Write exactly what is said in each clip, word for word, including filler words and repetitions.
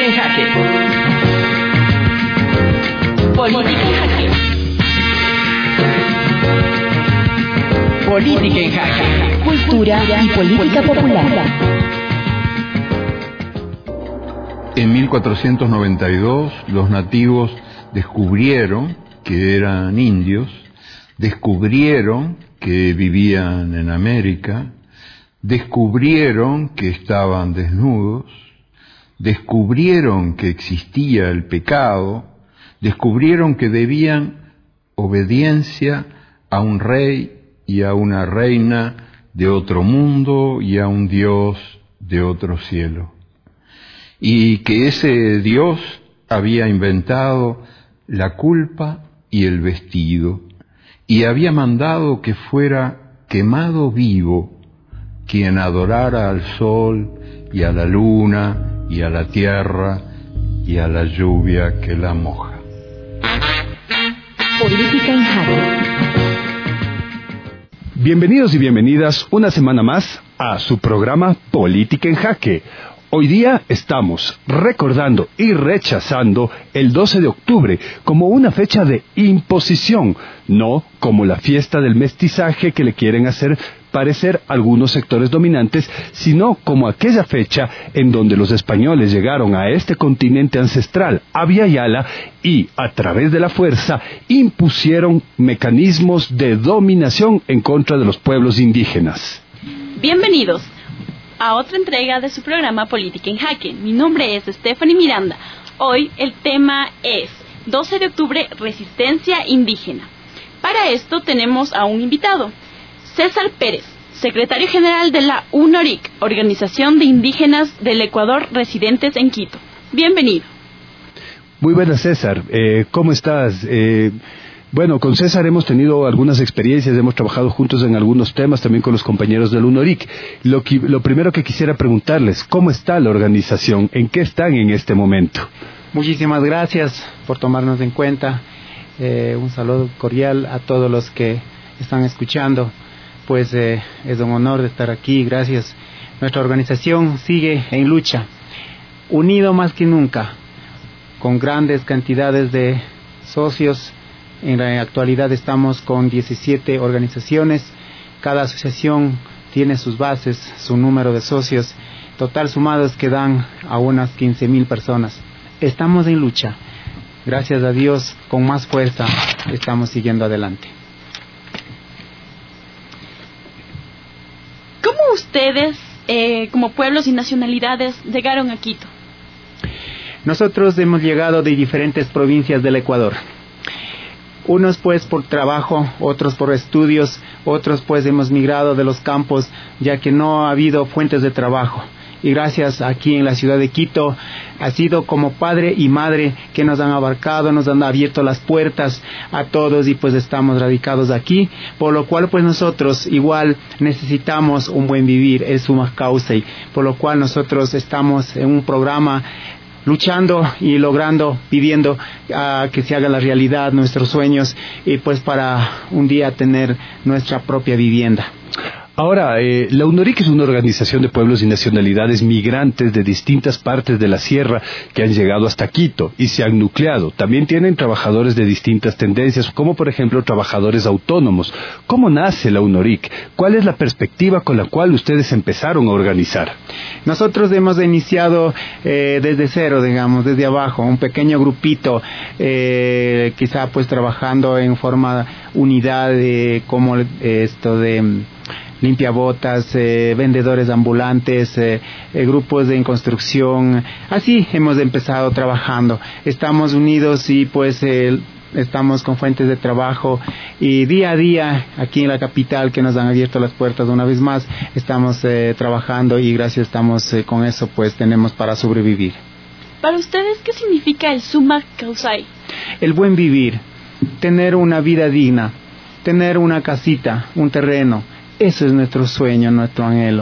en Jaque. Política en Jaque. Política en Jaque. Cultura y política popular. En mil cuatrocientos noventa y dos los nativos descubrieron que eran indios, descubrieron que vivían en América, descubrieron que estaban desnudos, descubrieron que existía el pecado, descubrieron que debían obediencia a un rey y a una reina de otro mundo y a un Dios de otro cielo. Y que ese Dios había inventado la culpa y el vestido, y había mandado que fuera quemado vivo quien adorara al sol y a la luna y a la tierra y a la lluvia que la moja. Política en Jaque. Bienvenidos y bienvenidas una semana más a su programa Política en Jaque. Hoy día estamos recordando y rechazando el doce de octubre como una fecha de imposición, no como la fiesta del mestizaje que le quieren hacer parecer algunos sectores dominantes, sino como aquella fecha en donde los españoles llegaron a este continente ancestral, a Via Yala, y a través de la fuerza impusieron mecanismos de dominación en contra de los pueblos indígenas. Bienvenidos a otra entrega de su programa Política en Jaque. Mi nombre es Stephanie Miranda. Hoy el tema es doce de octubre, resistencia indígena. Para esto tenemos a un invitado, César Pérez, secretario general de la U N O R I C, Organización de Indígenas del Ecuador residentes en Quito. Bienvenido. Muy buenas, César. Eh, ¿Cómo estás? Eh, Bueno, con César hemos tenido algunas experiencias, hemos trabajado juntos en algunos temas, también con los compañeros del U N O R I C. Lo, que, lo primero que quisiera preguntarles, ¿cómo está la organización? ¿En qué están en este momento? Muchísimas gracias por tomarnos en cuenta. Eh, un saludo cordial a todos los que están escuchando. Pues eh, es un honor de estar aquí, gracias. Nuestra organización sigue en lucha, unido más que nunca, con grandes cantidades de socios. En la actualidad estamos con diecisiete organizaciones, cada asociación tiene sus bases, su número de socios, total sumados que dan a unas quince mil personas. Estamos en lucha, gracias a Dios, con más fuerza estamos siguiendo adelante. ¿Cómo ustedes, eh, como pueblos y nacionalidades, llegaron a Quito? Nosotros hemos llegado de diferentes provincias del Ecuador. Unos pues por trabajo, otros por estudios, otros pues hemos migrado de los campos ya que no ha habido fuentes de trabajo. Y gracias aquí en la ciudad de Quito ha sido como padre y madre que nos han abarcado, nos han abierto las puertas a todos y pues estamos radicados aquí, por lo cual pues nosotros igual necesitamos un buen vivir, es summa causa, y por lo cual nosotros estamos en un programa luchando y logrando, pidiendo uh, que se haga la realidad nuestros sueños y pues para un día tener nuestra propia vivienda. Ahora, eh, la U N O R I C es una organización de pueblos y nacionalidades migrantes de distintas partes de la sierra que han llegado hasta Quito y se han nucleado. También tienen trabajadores de distintas tendencias, como por ejemplo trabajadores autónomos. ¿Cómo nace la U N O R I C? ¿Cuál es la perspectiva con la cual ustedes empezaron a organizar? Nosotros hemos iniciado eh, desde cero, digamos, desde abajo, un pequeño grupito, eh, quizá pues trabajando en forma unidad, eh, como eh, esto de limpiabotas, eh, vendedores ambulantes, eh, eh, grupos de construcción. Así hemos empezado trabajando. Estamos unidos y pues eh, estamos con fuentes de trabajo y día a día aquí en la capital que nos han abierto las puertas una vez más estamos eh, trabajando y gracias estamos eh, con eso pues tenemos para sobrevivir. Para ustedes, ¿qué significa el summa causae? El buen vivir, tener una vida digna, tener una casita, un terreno. Eso es nuestro sueño, nuestro anhelo.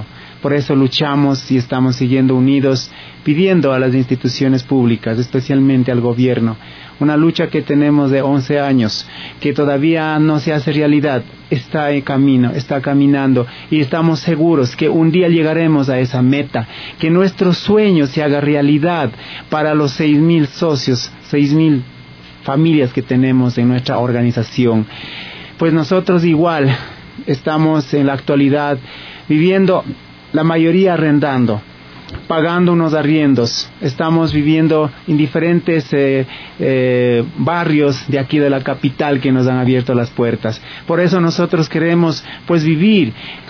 Por eso luchamos y estamos siguiendo unidos, pidiendo a las instituciones públicas, especialmente al gobierno, una lucha que tenemos de once años, que todavía no se hace realidad, está en camino, está caminando, y estamos seguros que un día llegaremos a esa meta, que nuestro sueño se haga realidad para los seis mil socios, seis mil familias que tenemos en nuestra organización. Pues nosotros igual estamos en la actualidad viviendo, la mayoría arrendando, pagando unos arriendos. Estamos viviendo en diferentes eh, eh, barrios de aquí de la capital que nos han abierto las puertas. Por eso nosotros queremos pues vivir,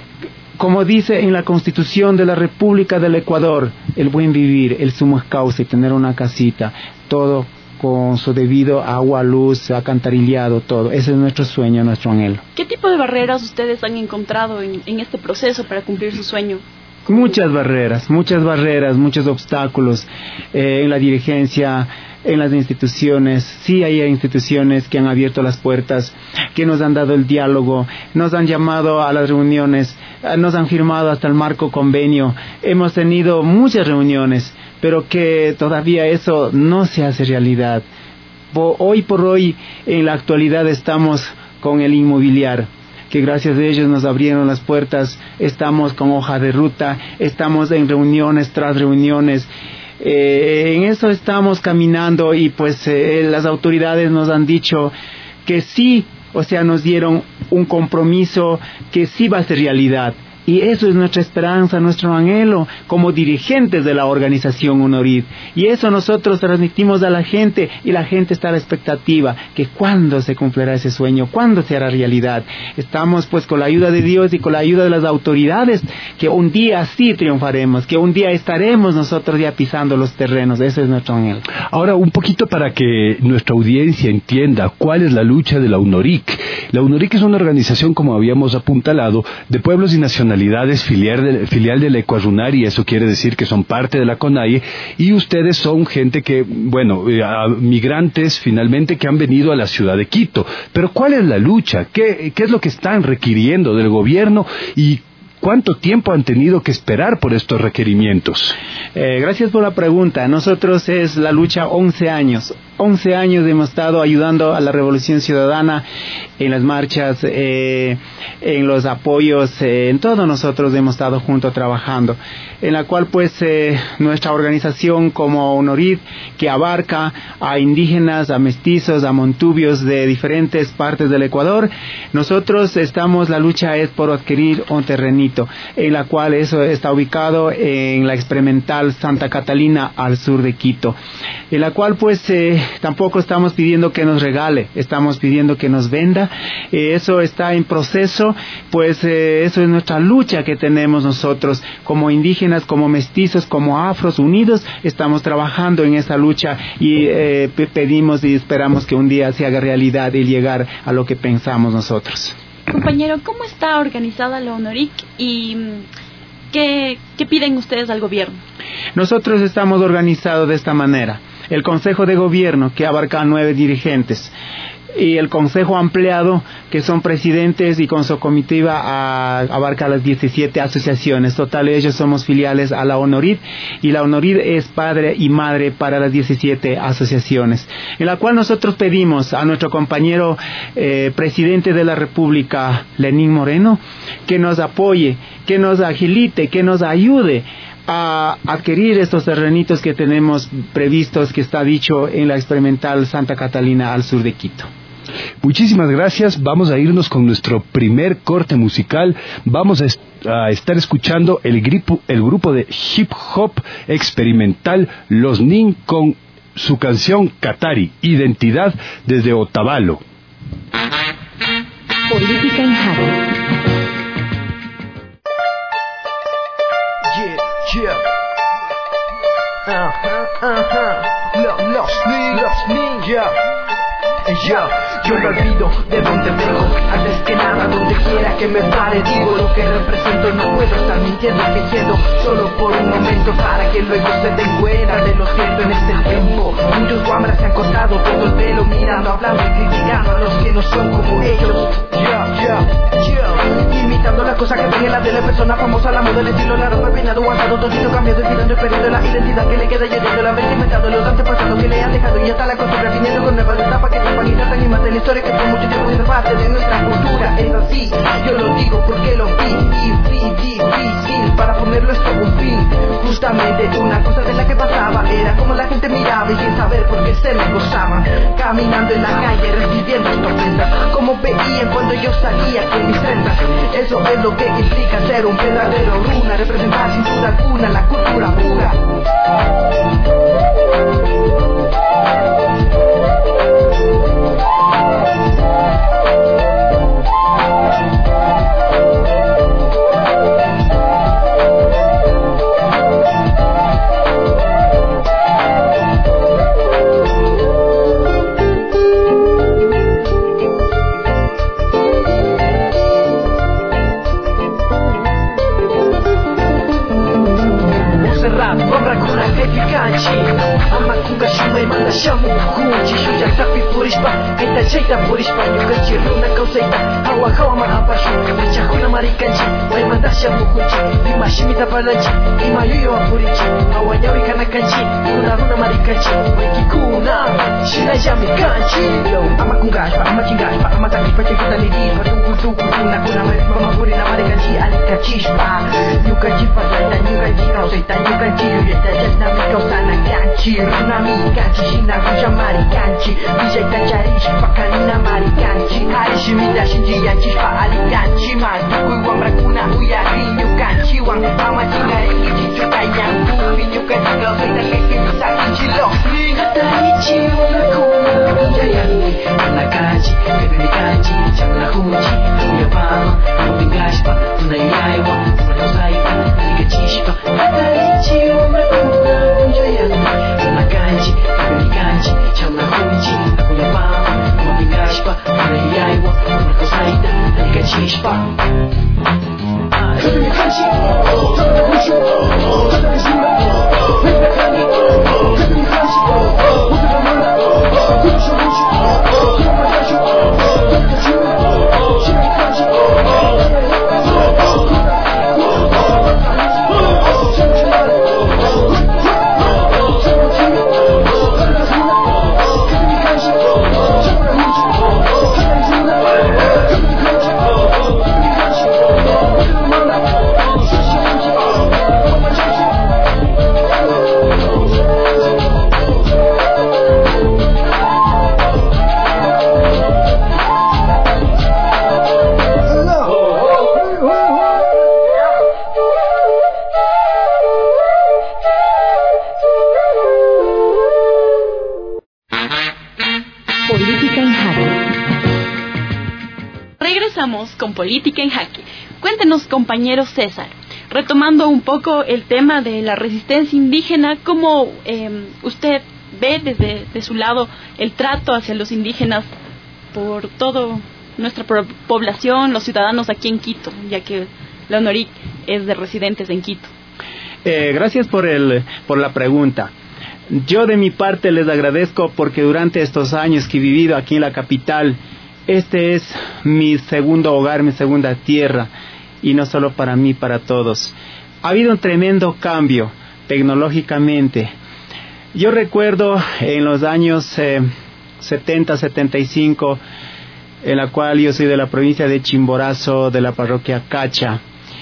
como dice en la Constitución de la República del Ecuador, el buen vivir, el sumo causa, y tener una casita, todo con su debido agua, luz, alcantarillado, todo. Ese es nuestro sueño, nuestro anhelo. ¿Qué tipo de barreras ustedes han encontrado en, en este proceso para cumplir su sueño? Muchas barreras, muchas barreras, muchos obstáculos eh, en la dirigencia, en las instituciones. Sí hay instituciones que han abierto las puertas, que nos han dado el diálogo, nos han llamado a las reuniones, nos han firmado hasta el marco convenio. Hemos tenido muchas reuniones, pero que todavía eso no se hace realidad. Hoy por hoy, en la actualidad, estamos con el inmobiliario, que gracias a ellos nos abrieron las puertas. Estamos con hoja de ruta, estamos en reuniones tras reuniones. Eh, en eso estamos caminando, y pues eh, las autoridades nos han dicho que sí, o sea, nos dieron un compromiso que sí va a ser realidad. Y eso es nuestra esperanza, nuestro anhelo como dirigentes de la organización UNORID. Y eso nosotros transmitimos a la gente, y la gente está a la expectativa que cuándo se cumplirá ese sueño, cuándo se hará realidad. Estamos pues con la ayuda de Dios y con la ayuda de las autoridades, que un día sí triunfaremos, que un día estaremos nosotros ya pisando los terrenos. Ese es nuestro anhelo. Ahora, un poquito para que nuestra audiencia entienda cuál es la lucha de la UNORIC. La UNORIC es una organización, como habíamos apuntalado, de pueblos y nacionalidades, filial de, filial de la Ecuarunar, y eso quiere decir que son parte de la CONAIE, y ustedes son gente que, bueno, eh, migrantes finalmente que han venido a la ciudad de Quito. Pero ¿cuál es la lucha? ¿Qué, qué es lo que están requiriendo del gobierno? ¿Y cuánto tiempo han tenido que esperar por estos requerimientos? Eh, gracias por la pregunta. Nosotros es la lucha once años. once años hemos estado ayudando a la Revolución Ciudadana en las marchas, eh, en los apoyos, eh, en todo nosotros hemos estado juntos trabajando, en la cual pues eh, nuestra organización como UNORID, que abarca a indígenas, a mestizos, a montubios de diferentes partes del Ecuador, nosotros estamos, la lucha es por adquirir un terrenito, en la cual eso está ubicado en la experimental Santa Catalina al sur de Quito, en la cual pues eh, tampoco estamos pidiendo que nos regale, estamos pidiendo que nos venda. Eh, eso está en proceso, pues eh, eso es nuestra lucha que tenemos nosotros como indígenas, como mestizos, como afros unidos. Estamos trabajando en esa lucha, y eh, pedimos y esperamos que un día se haga realidad y llegar a lo que pensamos nosotros. Compañero, ¿cómo está organizada la UNORIC y qué, qué piden ustedes al gobierno? Nosotros estamos organizados de esta manera. El Consejo de Gobierno, que abarca a nueve dirigentes, y el Consejo Ampliado, que son presidentes, y con su comitiva a, abarca las diecisiete asociaciones. Total, ellos somos filiales a la UNORID, y la UNORID es padre y madre para las diecisiete asociaciones, en la cual nosotros pedimos a nuestro compañero eh, presidente de la República, Lenín Moreno, que nos apoye, que nos agilite, que nos ayude a adquirir estos terrenitos que tenemos previstos, que está dicho en la experimental Santa Catalina al sur de Quito. Muchísimas gracias. Vamos a irnos con nuestro primer corte musical. Vamos a, est a estar escuchando el grupo, el grupo de hip hop experimental Los Nin, con su canción Katari, Identidad desde Otavalo. Política en Jaque. Yeah. Uh-huh, uh-huh. Los, los, los ninja. Yeah. Yo no olvido de dónde vengo, antes que nada donde quiera que me pare digo lo que represento, no puedo estar mintiendo, fingiendo solo por un momento para que luego se den cuenta de lo cierto en este tiempo. Muchos guambras se han cortado todo el pelo mirando, hablando y criticando a los que no son como ellos. Yeah, yeah, yeah. Imitando la cosa que ven en la tele, persona famosa, la moda, el estilo, la ropa, el peinado, aguantado, todito cambiado, olvidando y perdiendo la identidad que le queda y heriendo la mente, inventando los antepasados que le han dejado y hasta la costumbre, viniendo con nuevas etapas que tapan y tratan y matan la historia que por mucho tiempo es parte de nuestra cultura. Es así, yo lo digo porque lo vi, y difícil para ponerlo esto un fin. Justamente una cosa de la que pasaba era como la gente miraba y sin saber por qué se me gozaban, caminando en la calle recibiendo tormentas, como veían cuando yo salía con mis trenzas. Eso es lo que implica ser un verdadero runa, representar sin duda alguna la cultura pura. Amakunga shumai manda shamu kunji shuja tapi purispa aita chaita purispa yukanchi runa kausaita hawa hawa ma apashu chakuna marikanchi wai manda shamu kunji lima shimita palanchi lima yuyo apurichi hawa nyawi kana kanchi runa runa marikanchi wai kikuna shina jami kanchi amakunga ashpa amachingashpa amatakishpa chekita nidispa tungu tungu tuna kuna mama purina marikanchi alikachishpa yukanchi pasaita yukanchi kausaita yukanchi yuyeta jasna mi kausana kanchi runa mi kanchi shina kuja marikanchi vijaita charishpa kanina marikanchi harishi mida shinji yanchishpa alikanchi manduku wambra kuna uyarinyu kanchi wang amachinga ingi chichuka yangu vinyukanchi kausaita keke bisa kinchilo hatarichi wambra kuna uyayangi anakanchi kebemi kanchi chamla huji uyapama mopingashpa tunayaiwa tunausaita alikachishpa hatarichi wambra kuna uyayangi anakanchi kebemi kanchi chamla huji uyapama mopingashpa tunayaiwa tunausaita alikachishpa kebemi kanchi chamla huji uyapama con Política en Jaque. Cuéntenos, compañero César, retomando un poco el tema de la resistencia indígena, ¿cómo eh, usted ve desde de su lado el trato hacia los indígenas por toda nuestra población, los ciudadanos aquí en Quito, ya que la ONORIC es de residentes en Quito? Eh, gracias por, el, por la pregunta. Yo de mi parte les agradezco porque durante estos años que he vivido aquí en la capital, este es mi segundo hogar, mi segunda tierra, y no solo para mí, para todos. Ha habido un tremendo cambio tecnológicamente. Yo recuerdo en los años eh, setenta, setenta y cinco, en la cual yo soy de la provincia de Chimborazo, de la parroquia Cacha.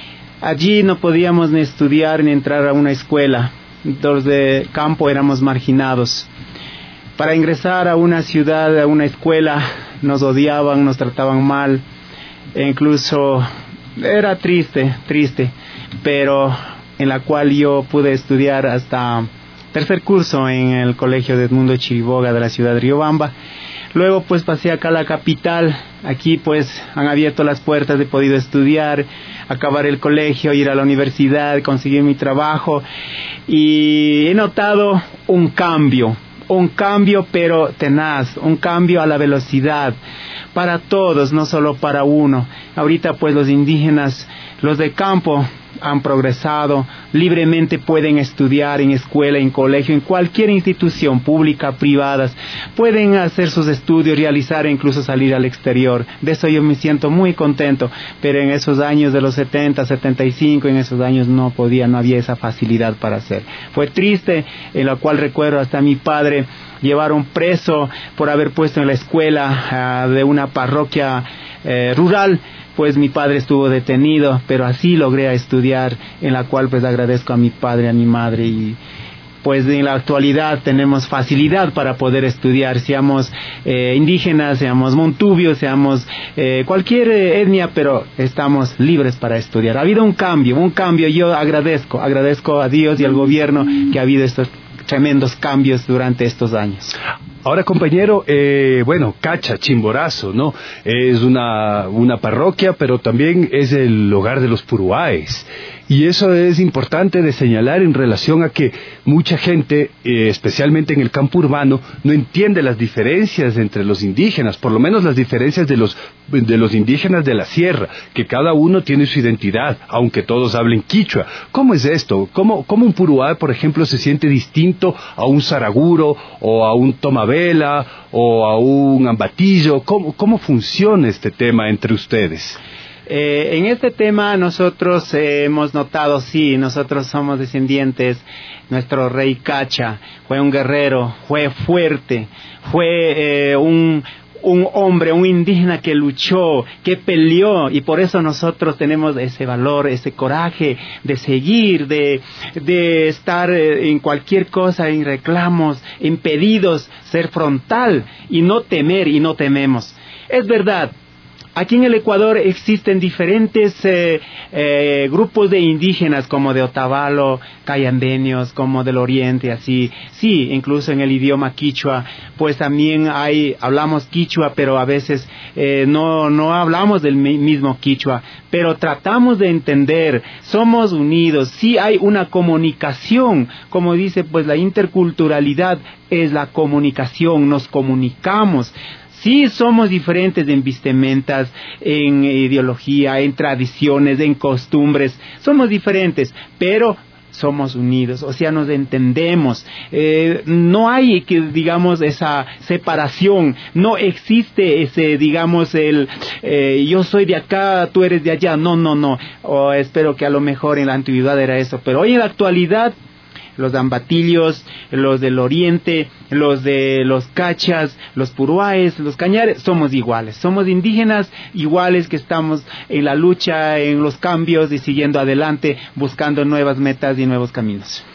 Allí no podíamos ni estudiar ni entrar a una escuela. Los de campo éramos marginados. Para ingresar a una ciudad, a una escuela, nos odiaban, nos trataban mal, e incluso era triste, triste, pero en la cual yo pude estudiar hasta tercer curso en el colegio de Edmundo Chiriboga de la ciudad de Riobamba. Luego pues pasé acá a la capital. Aquí pues han abierto las puertas, he podido estudiar, acabar el colegio, ir a la universidad, conseguir mi trabajo, y he notado un cambio. Un cambio pero tenaz, un cambio a la velocidad, para todos, no solo para uno. Ahorita pues los indígenas, los de campo, han progresado, libremente pueden estudiar en escuela, en colegio, en cualquier institución pública, privadas, pueden hacer sus estudios, realizar e incluso salir al exterior. De eso yo me siento muy contento, pero en esos años de los setenta, setenta y cinco, en esos años no podía, no había esa facilidad para hacer. Fue triste, en lo cual recuerdo hasta a mi padre llevaron preso por haber puesto en la escuela uh, de una parroquia eh, rural. Pues mi padre estuvo detenido, pero así logré estudiar, en la cual pues agradezco a mi padre, a mi madre, y pues en la actualidad tenemos facilidad para poder estudiar, seamos eh, indígenas, seamos montubios, seamos eh, cualquier eh, etnia, pero estamos libres para estudiar. Ha habido un cambio, un cambio, yo agradezco, agradezco a Dios y al gobierno que ha habido estos tremendos cambios durante estos años. Ahora, compañero, eh, bueno, Cacha, Chimborazo, ¿no? Es una, una parroquia, pero también es el hogar de los puruáes. Y eso es importante de señalar en relación a que mucha gente, eh, especialmente en el campo urbano, no entiende las diferencias entre los indígenas, por lo menos las diferencias de los, de los indígenas de la sierra, que cada uno tiene su identidad, aunque todos hablen quichua. ¿Cómo es esto? ¿Cómo, cómo un puruá, por ejemplo, se siente distinto a un saraguro, o a un tomavela, o a un ambatillo? ¿Cómo, cómo funciona este tema entre ustedes? Eh, en este tema nosotros eh, hemos notado, sí, nosotros somos descendientes, nuestro rey Cacha fue un guerrero, fue fuerte, fue eh, un, un hombre, un indígena que luchó, que peleó, y por eso nosotros tenemos ese valor, ese coraje de seguir, de, de estar en cualquier cosa, en reclamos, en pedidos, ser frontal y no temer, y no tememos. Es verdad. Aquí en el Ecuador existen diferentes eh, eh, grupos de indígenas, como de Otavalo, cayambeños, como del oriente, así. Sí, incluso en el idioma quichua, pues también hay, hablamos quichua, pero a veces eh, no, no hablamos del mismo quichua, pero tratamos de entender, somos unidos, sí hay una comunicación, como dice, pues la interculturalidad es la comunicación, nos comunicamos. Sí, somos diferentes en vestimentas, en ideología, en tradiciones, en costumbres. Somos diferentes, pero somos unidos, o sea, nos entendemos. Eh, no hay, que digamos, esa separación. No existe ese, digamos, el eh, yo soy de acá, tú eres de allá. No, no, no. O espero que a lo mejor en la antigüedad era eso, pero hoy en la actualidad, los ambatillos, los del oriente, los de los cachas, los puruáes, los cañares, somos iguales, somos indígenas iguales que estamos en la lucha, en los cambios y siguiendo adelante, buscando nuevas metas y nuevos caminos.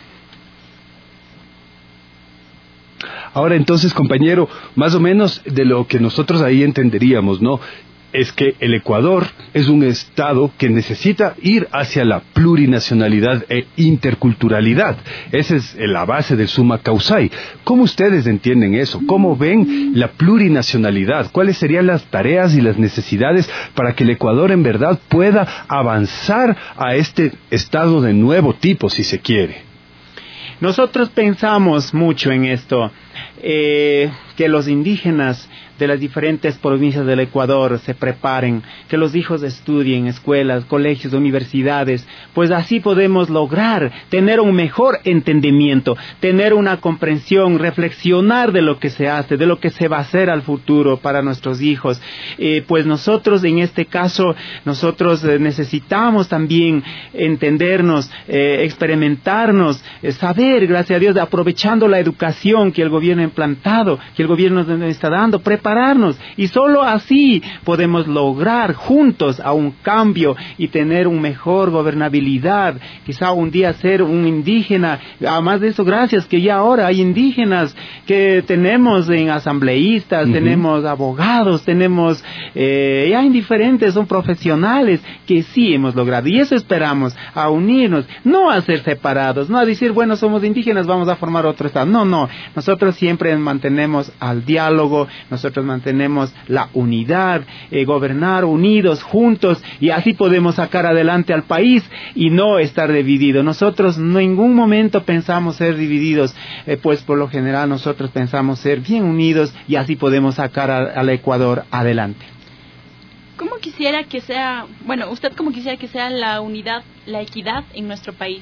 Ahora entonces, compañero, más o menos de lo que nosotros ahí entenderíamos, ¿no? Es que el Ecuador es un estado que necesita ir hacia la plurinacionalidad e interculturalidad. Esa es la base del Summa Causai. ¿Cómo ustedes entienden eso? ¿Cómo ven la plurinacionalidad? ¿Cuáles serían las tareas y las necesidades para que el Ecuador en verdad pueda avanzar a este estado de nuevo tipo, si se quiere? Nosotros pensamos mucho en esto, eh, que los indígenas de las diferentes provincias del Ecuador se preparen, que los hijos estudien escuelas, colegios, universidades, pues así podemos lograr tener un mejor entendimiento, tener una comprensión, reflexionar de lo que se hace, de lo que se va a hacer al futuro para nuestros hijos. Eh, pues nosotros en este caso, nosotros eh, necesitamos también entendernos, eh, experimentarnos, eh, saber, gracias a Dios, aprovechando la educación que el gobierno ha implantado, que el gobierno nos está dando, prepararnos, y solo así podemos lograr juntos a un cambio y tener una mejor gobernabilidad, quizá un día ser un indígena. Además de eso, gracias que ya ahora hay indígenas que tenemos en asambleístas, uh-huh. tenemos abogados, tenemos eh, ya indiferentes, son profesionales que sí hemos logrado, y eso esperamos, a unirnos, no a ser separados, no a decir, bueno, somos indígenas, vamos a formar otro estado. No, no, nosotros siempre mantenemos al diálogo, nosotros mantenemos la unidad, eh, gobernar unidos, juntos, y así podemos sacar adelante al país y no estar divididos. Nosotros en ningún momento pensamos ser divididos, eh, pues por lo general nosotros pensamos ser bien unidos, y así podemos sacar a, al Ecuador adelante. ¿Cómo quisiera que sea, bueno, usted cómo quisiera que sea la unidad, la equidad en nuestro país?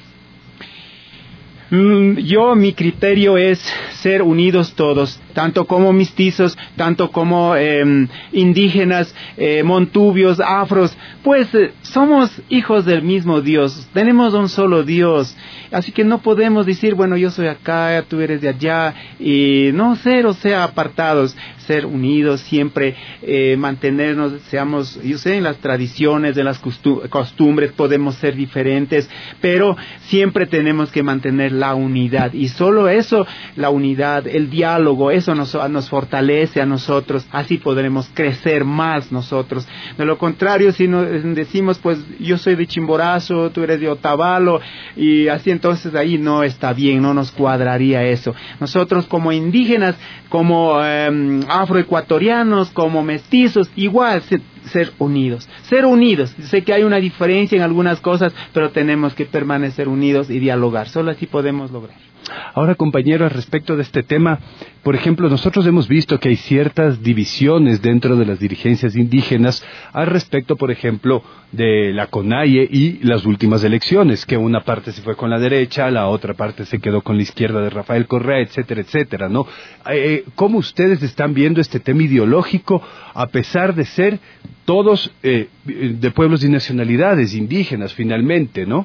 Yo, mi criterio es ser unidos todos, tanto como mestizos, tanto como eh, indígenas, eh, montubios, afros, pues eh, somos hijos del mismo Dios, tenemos un solo Dios, así que no podemos decir, bueno, yo soy acá, tú eres de allá, y no ser, o sea, apartados, ser unidos, siempre eh, mantenernos, seamos, yo sé, en las tradiciones, en las costumbres, podemos ser diferentes, pero siempre tenemos que mantener la unidad, y solo eso, la unidad, el diálogo, eso nos, nos fortalece a nosotros, así podremos crecer más nosotros. De lo contrario, si nos decimos, pues yo soy de Chimborazo, tú eres de Otavalo, y así entonces ahí no está bien, no nos cuadraría eso. Nosotros como indígenas, como eh, afroecuatorianos, como mestizos, igual ser, ser unidos, ser unidos. Sé que hay una diferencia en algunas cosas, pero tenemos que permanecer unidos y dialogar, solo así podemos lograr. Ahora, compañeros, respecto de este tema, por ejemplo, nosotros hemos visto que hay ciertas divisiones dentro de las dirigencias indígenas al respecto, por ejemplo, de la CONAIE y las últimas elecciones, que una parte se fue con la derecha, la otra parte se quedó con la izquierda de Rafael Correa, etcétera, etcétera, ¿no? Eh, ¿Cómo ustedes están viendo este tema ideológico, a pesar de ser todos eh, de pueblos y nacionalidades indígenas, finalmente, ¿no?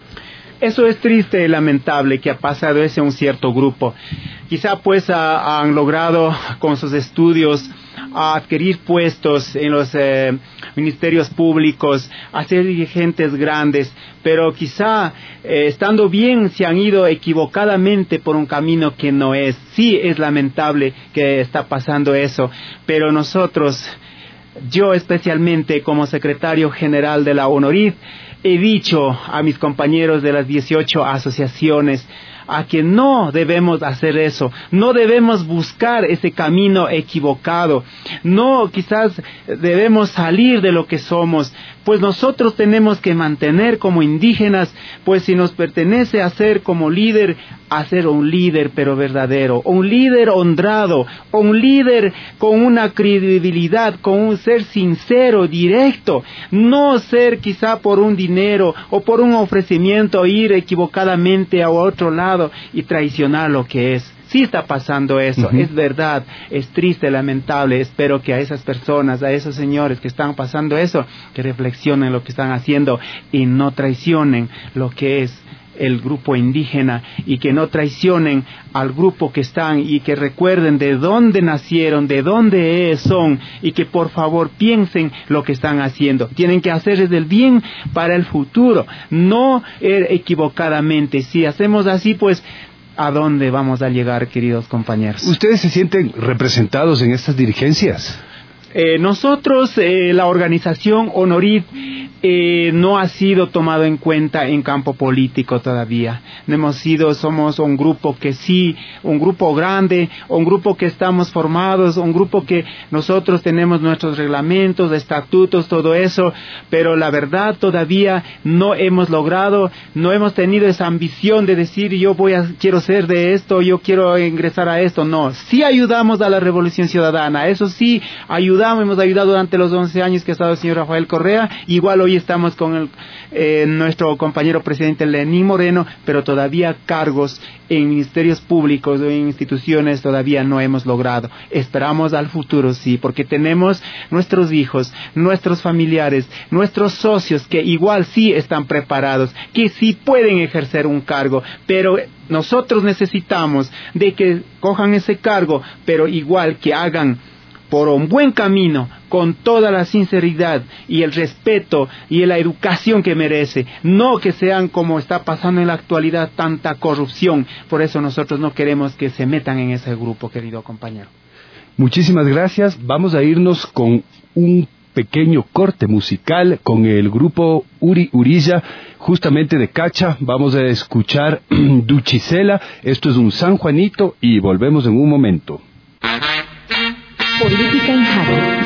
Eso es triste y lamentable que ha pasado ese un cierto grupo. Quizá pues a, han logrado con sus estudios a adquirir puestos en los eh, ministerios públicos, a ser dirigentes grandes, pero quizá eh, estando bien se han ido equivocadamente por un camino que no es. Sí, es lamentable que está pasando eso, pero nosotros, yo especialmente como secretario general de la ONORID, he dicho a mis compañeros de las dieciocho asociaciones a que no debemos hacer eso, no debemos buscar ese camino equivocado, no quizás debemos salir de lo que somos, pues nosotros tenemos que mantener como indígenas, pues si nos pertenece a ser como líder, a ser un líder pero verdadero, un líder honrado, un líder con una credibilidad, con un ser sincero, directo, no ser quizá por un dinero o por un ofrecimiento ir equivocadamente a otro lado y traicionar lo que es. Sí está pasando eso, uh-huh. Es verdad, es triste, lamentable. Espero que a esas personas, a esos señores que están pasando eso, que reflexionen lo que están haciendo y no traicionen lo que es el grupo indígena, y que no traicionen al grupo que están, y que recuerden de dónde nacieron, de dónde son, y que por favor piensen lo que están haciendo. Tienen que hacer el bien para el futuro, no equivocadamente. Si hacemos así, pues ¿a dónde vamos a llegar, queridos compañeros? ¿Ustedes se sienten representados en estas dirigencias? Eh, nosotros, eh, la organización ONORID, eh, no ha sido tomado en cuenta en campo político todavía. No hemos sido, somos un grupo que sí, un grupo grande, un grupo que estamos formados, un grupo que nosotros tenemos nuestros reglamentos, estatutos, todo eso, pero la verdad todavía no hemos logrado, no hemos tenido esa ambición de decir yo voy a, quiero ser de esto, yo quiero ingresar a esto. No, sí ayudamos a la Revolución Ciudadana, eso sí, ayudamos, hemos ayudado durante los once años que ha estado el señor Rafael Correa, igual hoy estamos con el, eh, nuestro compañero presidente Lenín Moreno, pero todavía cargos en ministerios públicos o en instituciones todavía no hemos logrado. Esperamos al futuro, sí, porque tenemos nuestros hijos, nuestros familiares, nuestros socios que igual sí están preparados, que sí pueden ejercer un cargo, pero nosotros necesitamos de que cojan ese cargo, pero igual que hagan por un buen camino, con toda la sinceridad y el respeto y la educación que merece, no que sean como está pasando en la actualidad tanta corrupción. Por eso nosotros no queremos que se metan en ese grupo, querido compañero. Muchísimas gracias. Vamos a irnos con un pequeño corte musical con el grupo Uri Urilla, justamente de Cacha. Vamos a escuchar Duchicela. Esto es un San Juanito y volvemos en un momento. Política en Jaque.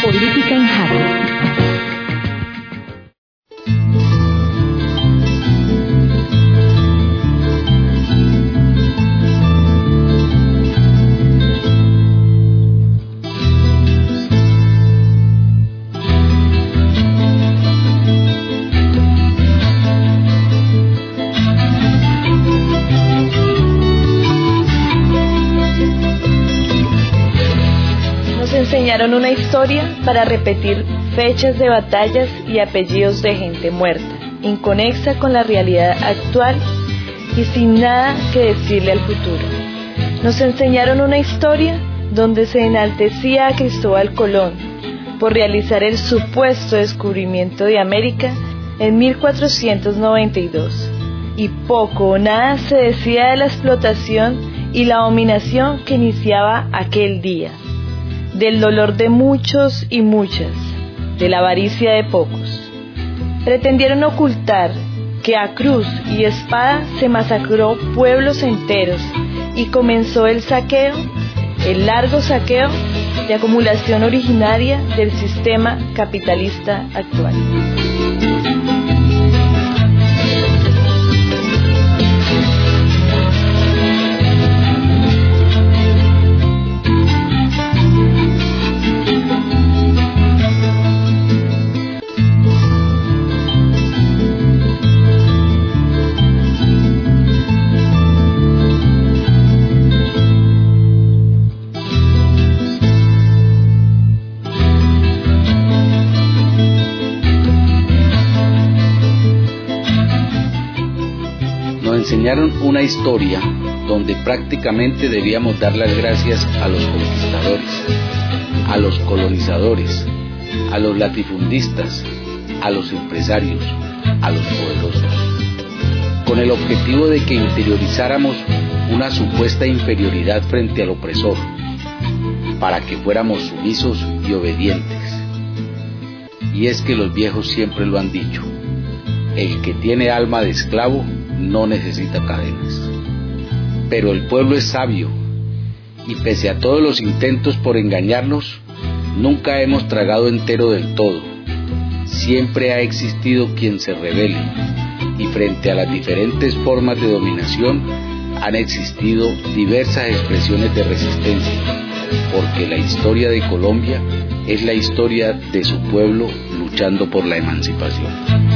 Política en Jaque. Enseñaron una historia para repetir fechas de batallas y apellidos de gente muerta, inconexa con la realidad actual y sin nada que decirle al futuro. Nos enseñaron una historia donde se enaltecía a Cristóbal Colón por realizar el supuesto descubrimiento de América en mil cuatrocientos noventa y dos, y poco o nada se decía de la explotación y la dominación que iniciaba aquel día, del dolor de muchos y muchas, de la avaricia de pocos. Pretendieron ocultar que a cruz y espada se masacró pueblos enteros y comenzó el saqueo, el largo saqueo de acumulación originaria del sistema capitalista actual. Enseñaron una historia donde prácticamente debíamos dar las gracias a los conquistadores, a los colonizadores, a los latifundistas, a los empresarios, a los poderosos, con el objetivo de que interiorizáramos una supuesta inferioridad frente al opresor, para que fuéramos sumisos y obedientes. Y es que los viejos siempre lo han dicho: el que tiene alma de esclavo no necesita cadenas. Pero el pueblo es sabio, y pese a todos los intentos por engañarnos, nunca hemos tragado entero del todo. Siempre ha existido quien se rebele, y frente a las diferentes formas de dominación han existido diversas expresiones de resistencia, porque la historia de Colombia es la historia de su pueblo luchando por la emancipación.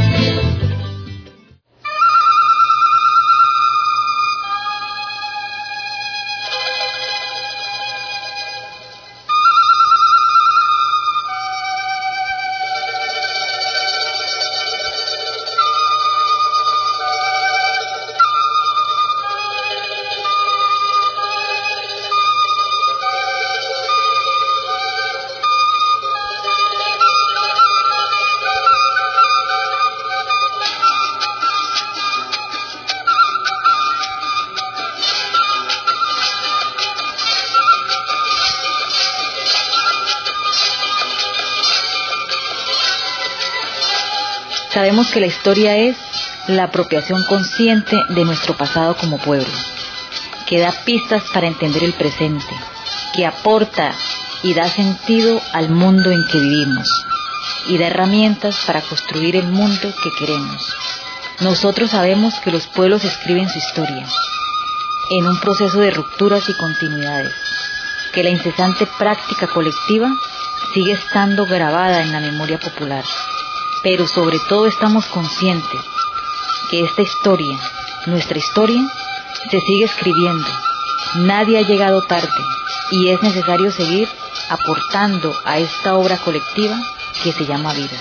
Sabemos que la historia es la apropiación consciente de nuestro pasado como pueblo, que da pistas para entender el presente, que aporta y da sentido al mundo en que vivimos, y da herramientas para construir el mundo que queremos. Nosotros sabemos que los pueblos escriben su historia, en un proceso de rupturas y continuidades, que la incesante práctica colectiva sigue estando grabada en la memoria popular. Pero sobre todo estamos conscientes que esta historia, nuestra historia, se sigue escribiendo. Nadie ha llegado tarde y es necesario seguir aportando a esta obra colectiva que se llama vida.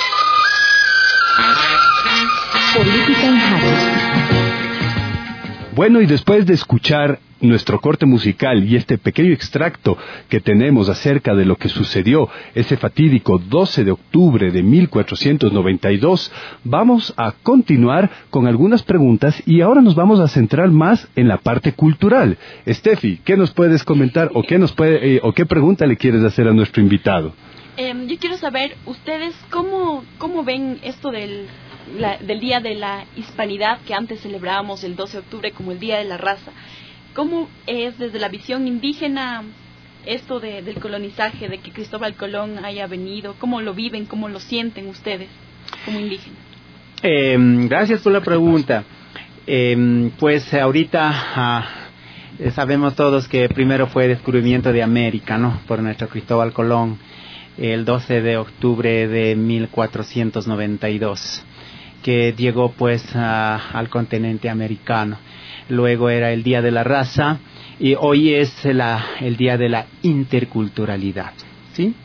Política en Jaque. Bueno, y después de escuchar nuestro corte musical y este pequeño extracto que tenemos acerca de lo que sucedió ese fatídico doce de octubre de mil cuatrocientos noventa y dos, vamos a continuar con algunas preguntas y ahora nos vamos a centrar más en la parte cultural. Steffi, ¿qué nos puedes comentar o qué nos puede, eh, o qué pregunta le quieres hacer a nuestro invitado? Eh, yo quiero saber, ustedes, ¿cómo, cómo ven esto del, la, del Día de la Hispanidad, que antes celebrábamos el doce de octubre como el Día de la Raza? ¿Cómo es desde la visión indígena esto de, del colonizaje, de que Cristóbal Colón haya venido? ¿Cómo lo viven, cómo lo sienten ustedes como indígenas? Eh, gracias por la pregunta. Eh, pues ahorita ah, sabemos todos que primero fue el descubrimiento de América, ¿no? Por nuestro Cristóbal Colón, el doce de octubre de mil cuatrocientos noventa y dos, que llegó pues a, al continente americano. Luego era el Día de la Raza y hoy es la, el Día de la Interculturalidad, ¿sí?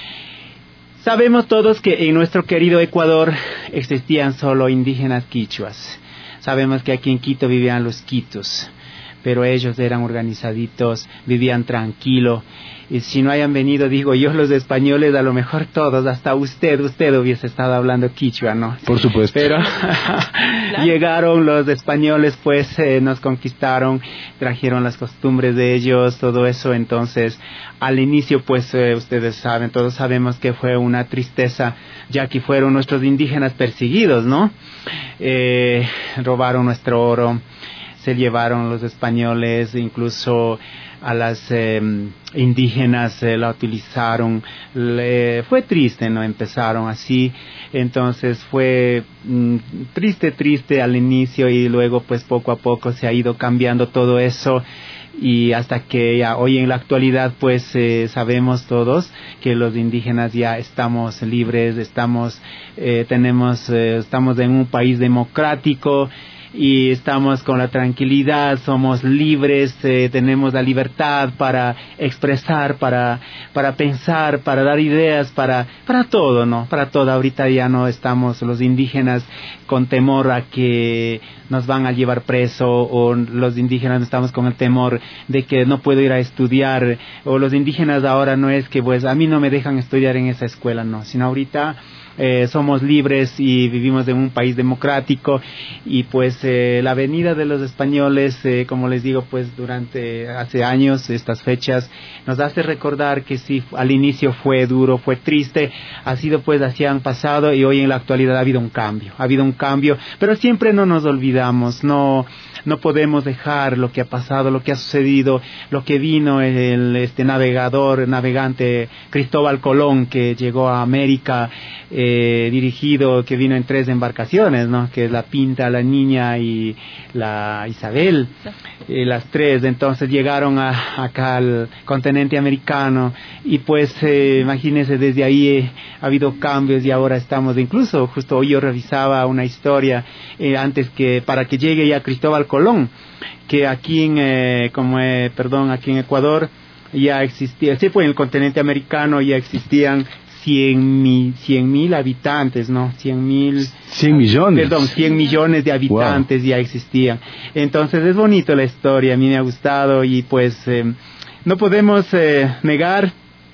Sabemos todos que en nuestro querido Ecuador existían solo indígenas quichuas. Sabemos que aquí en Quito vivían los quitos, pero ellos eran organizaditos, vivían tranquilo. Y si no hayan venido, digo yo, los españoles, a lo mejor todos, hasta usted, usted hubiese estado hablando quichua, ¿no? Por supuesto. Pero llegaron los españoles, pues eh, nos conquistaron, trajeron las costumbres de ellos, todo eso. Entonces, al inicio, pues eh, ustedes saben, todos sabemos que fue una tristeza, ya que fueron nuestros indígenas perseguidos, ¿no? Eh, robaron nuestro oro, se llevaron los españoles, incluso a las eh, indígenas eh, la utilizaron. Le, fue triste, ¿no? Empezaron así, entonces fue mm, triste, triste al inicio y luego pues poco a poco se ha ido cambiando todo eso y hasta que ya hoy en la actualidad pues eh, sabemos todos que los indígenas ya estamos libres, estamos, eh, tenemos, eh, estamos en un país democrático y estamos con la tranquilidad, somos libres, eh, tenemos la libertad para expresar, para para pensar, para dar ideas, para para todo, ¿no? Para todo. Ahorita ya no estamos los indígenas con temor a que nos van a llevar preso, o los indígenas estamos con el temor de que no puedo ir a estudiar, o los indígenas ahora no es que pues a mí no me dejan estudiar en esa escuela, no, sino ahorita Eh, somos libres y vivimos en un país democrático y pues eh, la venida de los españoles, eh, como les digo, pues durante hace años, estas fechas, nos hace recordar que sí, al inicio fue duro, fue triste, ha sido pues así han pasado y hoy en la actualidad ha habido un cambio, ha habido un cambio, pero siempre no nos olvidamos, no no podemos dejar lo que ha pasado, lo que ha sucedido, lo que vino el este navegador, navegante Cristóbal Colón, que llegó a América, eh, dirigido, que vino en tres embarcaciones, ¿no? Que es la Pinta, la Niña y la Isabel, eh, las tres, entonces llegaron a, acá al continente americano y pues eh, imagínense, desde ahí eh, ha habido cambios y ahora estamos, incluso justo hoy yo revisaba una historia eh, antes que, para que llegue ya Cristóbal Colón, que aquí en, eh, como, eh, perdón, aquí en Ecuador ya existía, sí, pues en el continente americano ya existían cien mil, cien mil habitantes, ¿no? cien mil... cien millones. Perdón, cien millones de habitantes. Wow. Ya existían. Entonces es bonito la historia, a mí me ha gustado y pues eh, no podemos eh, negar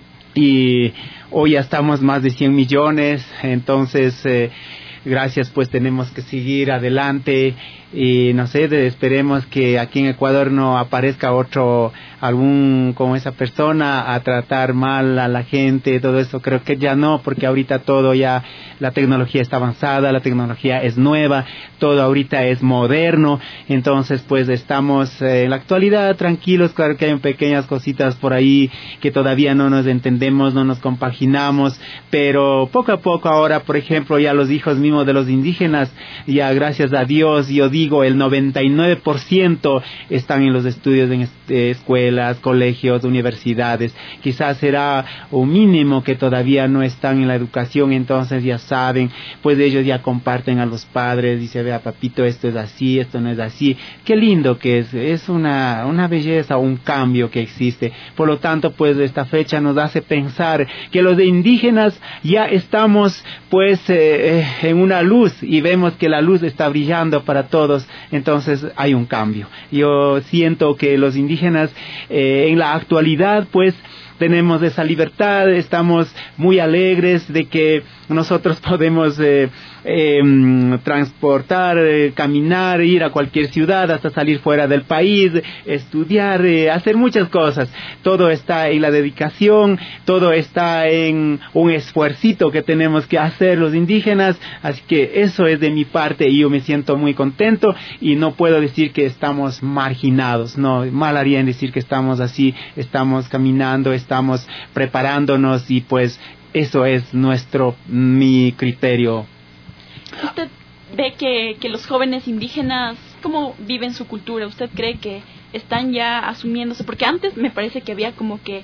y hoy ya estamos más de cien millones, entonces eh, gracias, pues tenemos que seguir adelante y no sé, de, esperemos que aquí en Ecuador no aparezca otro, algún como esa persona a tratar mal a la gente, todo eso, creo que ya no, porque ahorita todo ya, la tecnología está avanzada, la tecnología es nueva, todo ahorita es moderno, entonces pues estamos eh, en la actualidad tranquilos, claro que hay pequeñas cositas por ahí que todavía no nos entendemos, no nos compaginamos, pero poco a poco ahora, por ejemplo, ya los hijos mismos de los indígenas, ya gracias a Dios, yo digo, el noventa y nueve por ciento están en los estudios en este, escuelas, colegios, universidades. Quizás será un mínimo que todavía no están en la educación, entonces ya saben, pues ellos ya comparten a los padres, dice, vea papito, esto es así, esto no es así. Qué lindo que es, es una, una belleza, un cambio que existe. Por lo tanto, pues esta fecha nos hace pensar que los de indígenas ya estamos pues eh, en una luz y vemos que la luz está brillando para todos todos, entonces hay un cambio. Yo siento que los indígenas eh, en la actualidad pues tenemos esa libertad, estamos muy alegres de que nosotros podemos eh, eh, transportar, eh, caminar, ir a cualquier ciudad, hasta salir fuera del país, estudiar, eh, hacer muchas cosas. Todo está en la dedicación, todo está en un esfuercito que tenemos que hacer los indígenas, así que eso es de mi parte y yo me siento muy contento y no puedo decir que estamos marginados, no, mal haría en decir que estamos así, estamos caminando, estamos preparándonos y pues eso es nuestro, mi criterio. ¿Usted ve que, que los jóvenes indígenas, cómo viven su cultura? ¿Usted cree que están ya asumiéndose? Porque antes me parece que había como que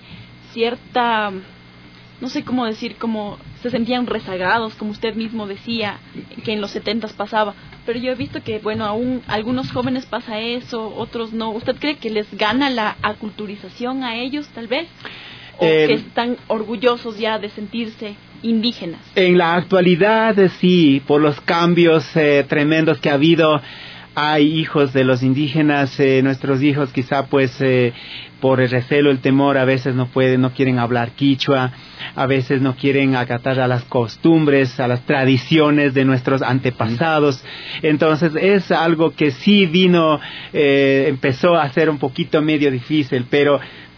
cierta, no sé cómo decir, como se sentían rezagados, como usted mismo decía, que en los setentas pasaba. Pero yo he visto que, bueno, aún algunos jóvenes pasa eso, otros no. ¿Usted cree que les gana la aculturización a ellos, tal vez? ¿O eh, que están orgullosos ya de sentirse indígenas? En la actualidad, sí, por los cambios eh, tremendos que ha habido, hay hijos de los indígenas, eh, nuestros hijos quizá pues eh, por el recelo, el temor, a veces no pueden, no quieren hablar quichua, a veces no quieren acatar a las costumbres, a las tradiciones de nuestros antepasados. Entonces es algo que sí vino, eh, empezó a ser un poquito medio difícil, pero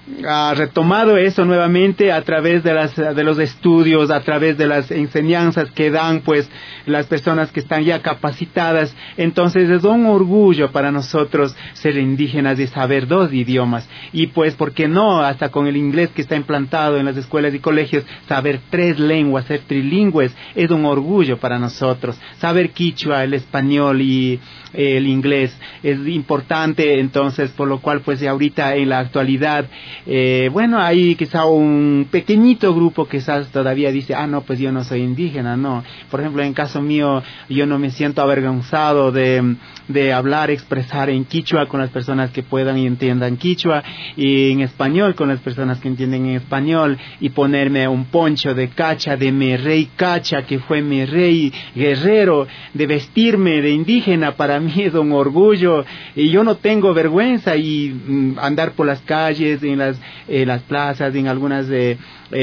ha retomado eso nuevamente a través de las de los estudios, a través de las enseñanzas que dan pues las personas que están ya capacitadas. Entonces es un orgullo para nosotros ser indígenas y saber dos idiomas y pues por qué no, hasta con el inglés que está implantado en las escuelas y colegios, saber tres lenguas, ser trilingües es un orgullo para nosotros. Saber quichua, el español y el inglés es importante, entonces por lo cual pues ahorita en la actualidad Eh, bueno, hay quizá un pequeñito grupo que quizás todavía dice, ah, no, pues yo no soy indígena, no. Por ejemplo, en caso mío, yo no me siento avergonzado de, de hablar, expresar en quichua con las personas que puedan y entiendan quichua, y en español con las personas que entienden en español, y ponerme un poncho de cacha, de mi rey cacha, que fue mi rey guerrero, de vestirme de indígena, para mí es un orgullo, y yo no tengo vergüenza, y mm, andar por las calles, en las, eh, las plazas, en algunas eh,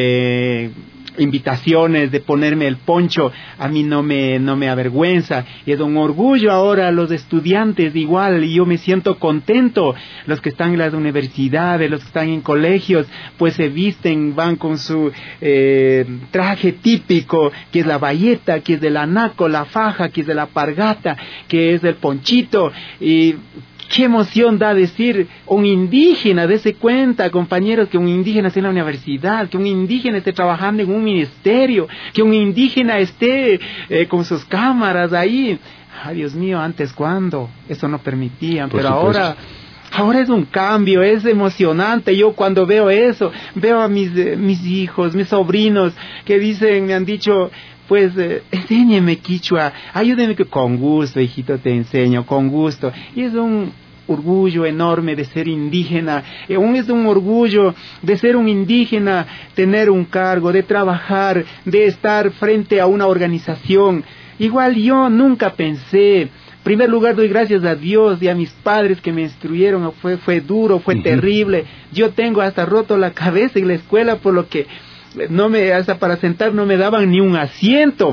eh, invitaciones de ponerme el poncho, a mí no me no me avergüenza, y es un orgullo ahora los estudiantes igual, y yo me siento contento, los que están en las universidades, los que están en colegios, pues se visten, van con su eh, traje típico, que es la bayeta, que es del anaco, la faja, que es de la pargata, que es el ponchito, y qué emoción da decir un indígena, dése cuenta, compañeros, que un indígena esté en la universidad, que un indígena esté trabajando en un ministerio, que un indígena esté eh, con sus cámaras ahí. Ay, Dios mío, antes cuándo, eso no permitían, Por pero supuesto. ahora... Ahora es un cambio, es emocionante. Yo cuando veo eso, veo a mis, eh, mis hijos, mis sobrinos, que dicen, me han dicho, pues, eh, enséñeme quichua, ayúdeme, que con gusto, hijito, te enseño, con gusto. Y es un orgullo enorme de ser indígena, aún es un orgullo de ser un indígena, tener un cargo, de trabajar, de estar frente a una organización. Igual yo nunca pensé. En primer lugar, doy gracias a Dios y a mis padres que me instruyeron. Fue, fue duro, fue uh-huh. terrible. Yo tengo hasta roto la cabeza en la escuela, por lo que no me, hasta para sentar no me daban ni un asiento.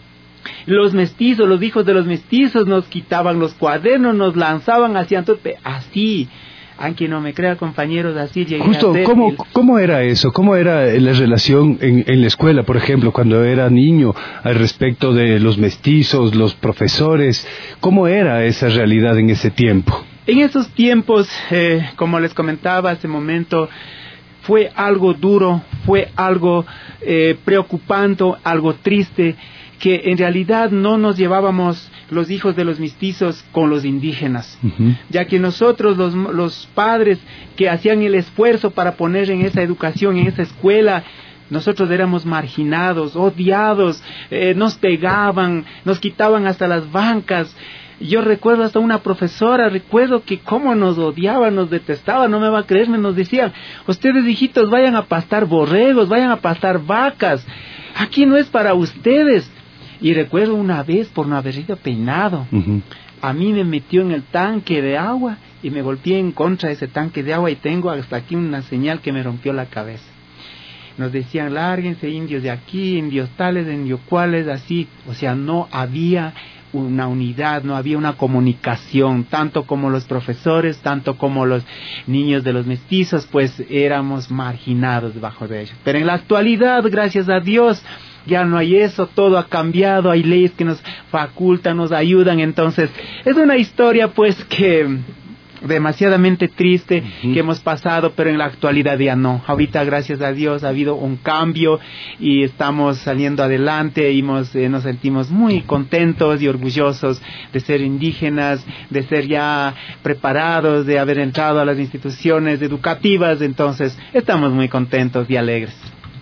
Los mestizos, los hijos de los mestizos nos quitaban los cuadernos, nos lanzaban hacia así. Aunque no me crea, compañeros, así llegué Justo, a ser ¿cómo, el... ¿cómo era eso? ¿Cómo era la relación en, en la escuela, por ejemplo, cuando era niño, al respecto de los mestizos, los profesores? ¿Cómo era esa realidad en ese tiempo? En esos tiempos, eh, como les comentaba hace un momento, fue algo duro, fue algo eh, preocupante, algo triste, que en realidad no nos llevábamos los hijos de los mestizos con los indígenas, uh-huh. ya que nosotros, los, los padres que hacían el esfuerzo para poner en esa educación, en esa escuela, nosotros éramos marginados, odiados, eh, nos pegaban, nos quitaban hasta las bancas. Yo recuerdo hasta una profesora, recuerdo que cómo nos odiaba, nos detestaba, no me va a creerme, nos decían, ustedes hijitos vayan a pastar borregos, vayan a pastar vacas, aquí no es para ustedes. Y recuerdo una vez, por no haber ido peinado, uh-huh. a mí me metió en el tanque de agua y me golpeé en contra de ese tanque de agua y tengo hasta aquí una señal que me rompió la cabeza. Nos decían, lárguense indios de aquí, indios tales, indios cuales, así. O sea, no había una unidad, no había una comunicación, tanto como los profesores, tanto como los niños de los mestizos, pues éramos marginados debajo de ellos. Pero en la actualidad, gracias a Dios, ya no hay eso, todo ha cambiado, hay leyes que nos facultan, nos ayudan. Entonces es una historia pues que demasiadamente triste uh-huh. que hemos pasado, pero en la actualidad ya no. Ahorita, gracias a Dios, ha habido un cambio y estamos saliendo adelante y hemos, eh, nos sentimos muy contentos y orgullosos de ser indígenas, de ser ya preparados, de haber entrado a las instituciones educativas. Entonces estamos muy contentos y alegres.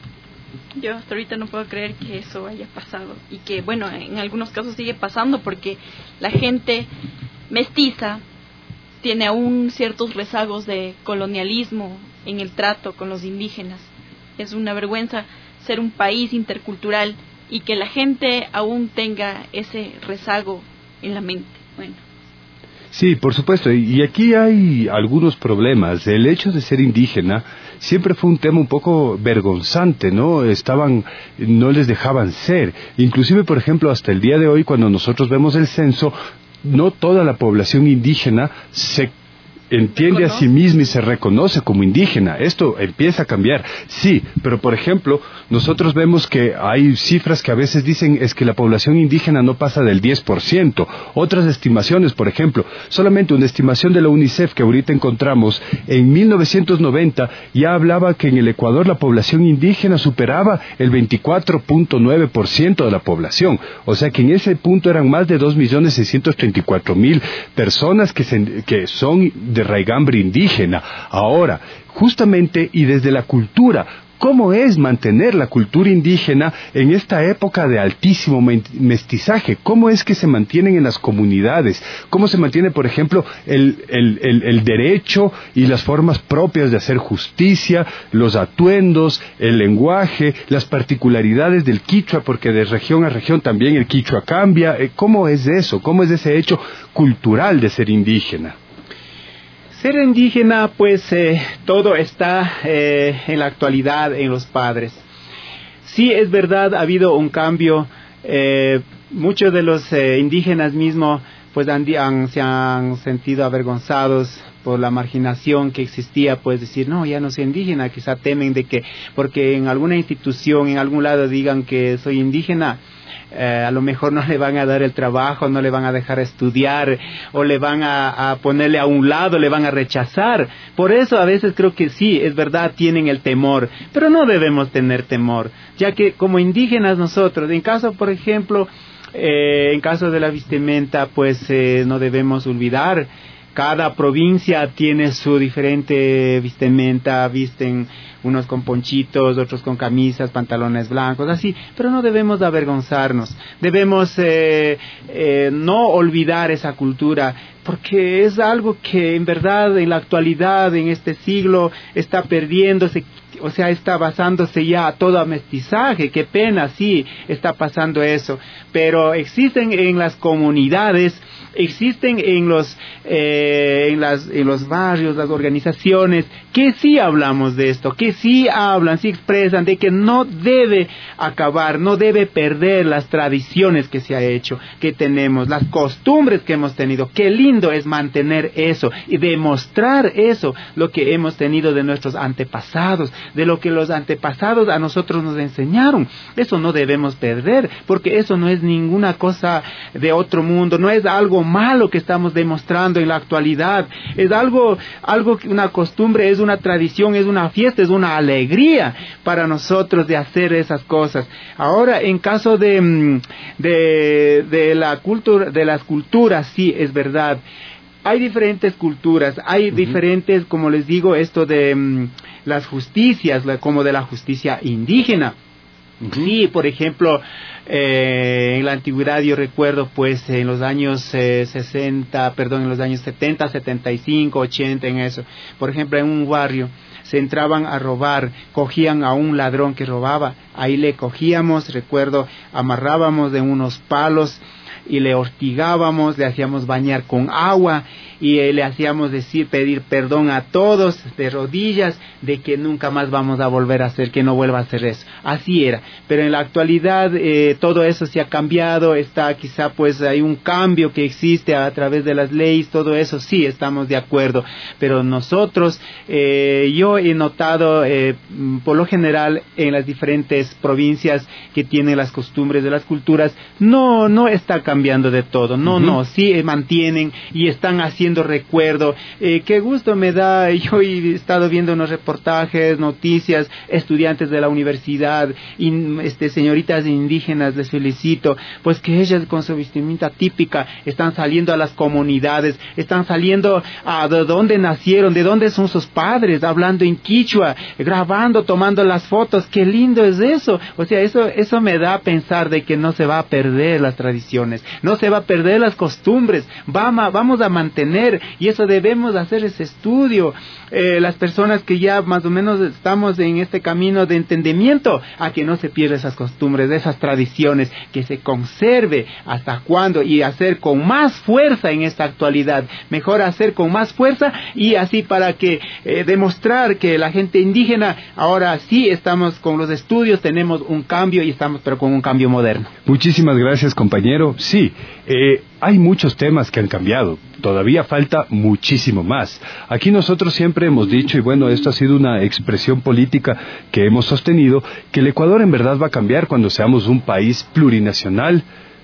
Yo hasta ahorita no puedo creer que eso haya pasado y que, bueno, en algunos casos sigue pasando porque la gente mestiza tiene aún ciertos rezagos de colonialismo en el trato con los indígenas. Es una vergüenza ser un país intercultural y que la gente aún tenga ese rezago en la mente. Bueno. Sí, por supuesto, y aquí hay algunos problemas. El hecho de ser indígena siempre fue un tema un poco vergonzante, ¿no? Estaban, no les dejaban ser. Inclusive, por ejemplo, hasta el día de hoy, cuando nosotros vemos el censo, no toda la población indígena se entiende a sí misma y se reconoce como indígena. Esto empieza a cambiar, sí, pero por ejemplo, nosotros vemos que hay cifras que a veces dicen es que la población indígena no pasa del diez por ciento. Otras estimaciones, por ejemplo, solamente una estimación de la UNICEF que ahorita encontramos, en mil novecientos noventa ya hablaba que en el Ecuador la población indígena superaba el veinticuatro punto nueve por ciento de la población. O sea que en ese punto eran más de dos millones seiscientos treinta y cuatro mil personas que, se, que son de raigambre indígena. Ahora, justamente y desde la cultura, ¿cómo es mantener la cultura indígena en esta época de altísimo mestizaje? ¿Cómo es que se mantienen en las comunidades? ¿Cómo se mantiene, por ejemplo, el, el, el, el derecho y las formas propias de hacer justicia, los atuendos, el lenguaje, las particularidades del quichua, porque de región a región también el quichua cambia? ¿Cómo es eso? ¿Cómo es ese hecho cultural de ser indígena? Ser indígena, pues eh, todo está eh, en la actualidad en los padres. Sí, es verdad, ha habido un cambio. Eh, muchos de los eh, indígenas mismos pues han, han, se han sentido avergonzados por la marginación que existía, pues decir, no, ya no soy indígena, quizá temen de que, porque en alguna institución, en algún lado digan que soy indígena, Eh, a lo mejor no le van a dar el trabajo, no le van a dejar estudiar, o le van a, a ponerle a un lado, le van a rechazar. Por eso a veces creo que sí, es verdad, tienen el temor, pero no debemos tener temor, ya que como indígenas nosotros, en caso, por ejemplo, eh, en caso de la vestimenta, pues eh, no debemos olvidar, cada provincia tiene su diferente vestimenta, visten unos con ponchitos, otros con camisas, pantalones blancos, así, pero no debemos avergonzarnos, debemos eh, eh, no olvidar esa cultura, porque es algo que en verdad en la actualidad, en este siglo, está perdiéndose, o sea, está basándose ya a todo mestizaje. Qué pena, sí, está pasando eso, pero existen en las comunidades, existen en los eh, en las en los barrios, las organizaciones que sí hablamos de esto, que sí hablan, sí expresan de que no debe acabar, no debe perder las tradiciones que se ha hecho, que tenemos, las costumbres que hemos tenido. Qué lindo es mantener eso y demostrar eso, lo que hemos tenido de nuestros antepasados, de lo que los antepasados a nosotros nos enseñaron. Eso no debemos perder, porque eso no es ninguna cosa de otro mundo, no es algo malo que estamos demostrando en la actualidad, es algo, algo, una costumbre, es una tradición, es una fiesta, es una alegría para nosotros de hacer esas cosas. Ahora, en caso de, de, de la cultura, de las culturas, sí, es verdad, hay diferentes culturas, hay uh-huh. diferentes, como les digo, esto de um, las justicias, la, como de la justicia indígena. Uh-huh. Sí, por ejemplo, eh, en la antigüedad yo recuerdo, pues, en los años eh, sesenta, perdón, en los años setenta, setenta y cinco, ochenta, en eso. Por ejemplo, en un barrio se entraban a robar, cogían a un ladrón que robaba, ahí le cogíamos, recuerdo, amarrábamos de unos palos y le hostigábamos, le hacíamos bañar con agua y eh, le hacíamos decir, pedir perdón a todos de rodillas de que nunca más vamos a volver a hacer, que no vuelva a hacer eso. Así era. Pero en la actualidad eh, todo eso se ha cambiado, está quizá pues hay un cambio que existe a través de las leyes, todo eso sí estamos de acuerdo. Pero nosotros, eh, yo he notado eh, por lo general en las diferentes provincias que tienen las costumbres de las culturas, no, no está cambiando de todo, no, uh-huh. no, sí eh, mantienen y están haciendo recuerdo. Eh, qué gusto me da, yo he estado viendo unos reportajes, noticias, estudiantes de la universidad, in, este, señoritas indígenas, les felicito, pues que ellas con su vestimenta típica están saliendo a las comunidades, están saliendo a de dónde nacieron, de dónde son sus padres, hablando en quichua, grabando, tomando las fotos. Qué lindo es eso. O sea, eso, eso me da a pensar de que no se va a perder las tradiciones, no se va a perder las costumbres, vamos, vamos a mantener, y eso debemos hacer ese estudio. Eh, las personas que ya más o menos estamos en este camino de entendimiento, a que no se pierdan esas costumbres, esas tradiciones, que se conserve hasta cuándo, y hacer con más fuerza en esta actualidad, mejor hacer con más fuerza, y así para que eh, demostrar que la gente indígena ahora sí estamos con los estudios, tenemos un cambio y estamos pero con un cambio moderno. Muchísimas gracias, compañero. Sí, eh, hay muchos temas que han cambiado, todavía falta muchísimo más. Aquí nosotros siempre hemos dicho, y bueno, esto ha sido una expresión política que hemos sostenido, que el Ecuador en verdad va a cambiar cuando seamos un país plurinacional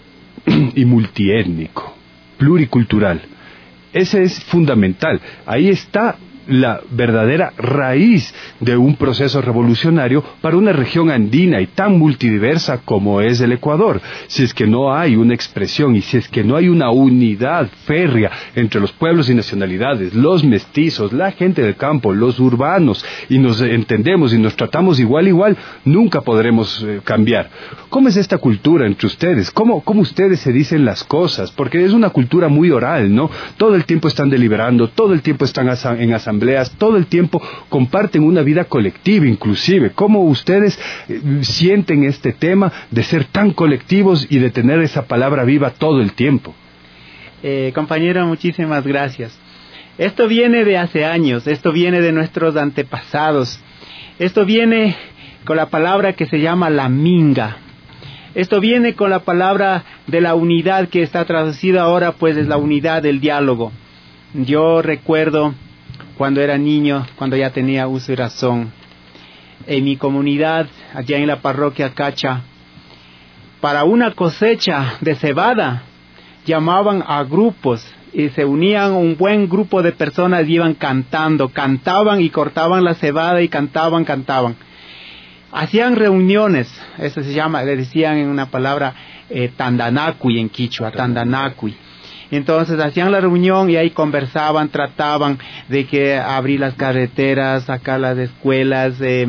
y multiétnico, pluricultural. Ese es fundamental. Ahí está la verdadera raíz de un proceso revolucionario para una región andina y tan multidiversa como es el Ecuador. Si es que no hay una expresión y si es que no hay una unidad férrea entre los pueblos y nacionalidades, los mestizos, la gente del campo, los urbanos, y nos entendemos y nos tratamos igual igual, nunca podremos eh, cambiar. ¿Cómo es esta cultura entre ustedes? ¿Cómo, cómo ustedes se dicen las cosas? Porque es una cultura muy oral, ¿no? Todo el tiempo están deliberando, todo el tiempo están asa- en asamblea, todo el tiempo comparten una vida colectiva inclusive. ¿Cómo ustedes eh, sienten este tema de ser tan colectivos y de tener esa palabra viva todo el tiempo? Eh, compañero, muchísimas gracias. Esto viene de hace años, esto viene de nuestros antepasados, esto viene con la palabra que se llama la minga. Esto viene con la palabra de la unidad que está traducida ahora, pues es la unidad del diálogo. Yo recuerdo cuando era niño, cuando ya tenía uso y razón, en mi comunidad, allá en la parroquia Cacha, para una cosecha de cebada, llamaban a grupos y se unían un buen grupo de personas y iban cantando, cantaban y cortaban la cebada y cantaban, cantaban. Hacían reuniones, eso se llama, le decían en una palabra, eh, tandanacui en quichua, tandanacui. Entonces hacían la reunión y ahí conversaban, trataban de que abrir las carreteras, sacar las escuelas, eh,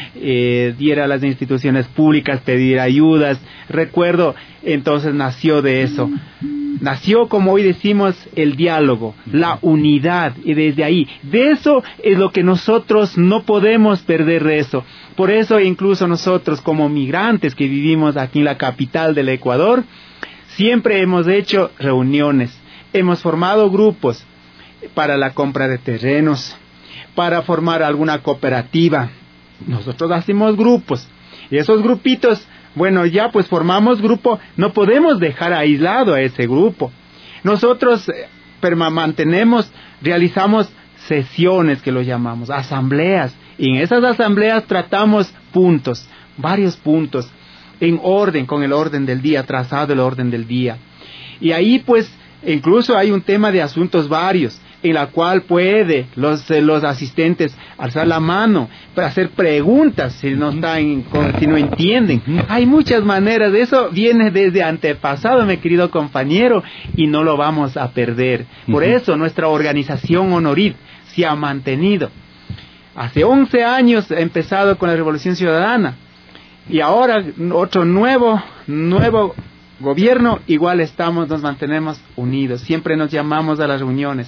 eh, ir a las instituciones públicas, pedir ayudas. Recuerdo, entonces nació de eso. Nació, como hoy decimos, el diálogo, la unidad, y desde ahí, de eso es lo que nosotros no podemos perder de eso. Por eso incluso nosotros como migrantes que vivimos aquí en la capital del Ecuador, siempre hemos hecho reuniones, hemos formado grupos para la compra de terrenos, para formar alguna cooperativa. Nosotros hacemos grupos, y esos grupitos, bueno, ya pues formamos grupo, no podemos dejar aislado a ese grupo. Nosotros eh, perma- mantenemos, realizamos sesiones que lo llamamos, asambleas, y en esas asambleas tratamos puntos, varios puntos, en orden, con el orden del día, trazado el orden del día. Y ahí pues incluso hay un tema de asuntos varios, en la cual puede los, eh, los asistentes alzar la mano para hacer preguntas si no están, si no entienden. Hay muchas maneras, eso viene desde antepasado, mi querido compañero, y no lo vamos a perder. Por uh-huh. eso nuestra organización Honorit se ha mantenido. Hace once años ha empezado con la Revolución Ciudadana, y ahora otro nuevo, nuevo gobierno, igual estamos, nos mantenemos unidos, siempre nos llamamos a las reuniones.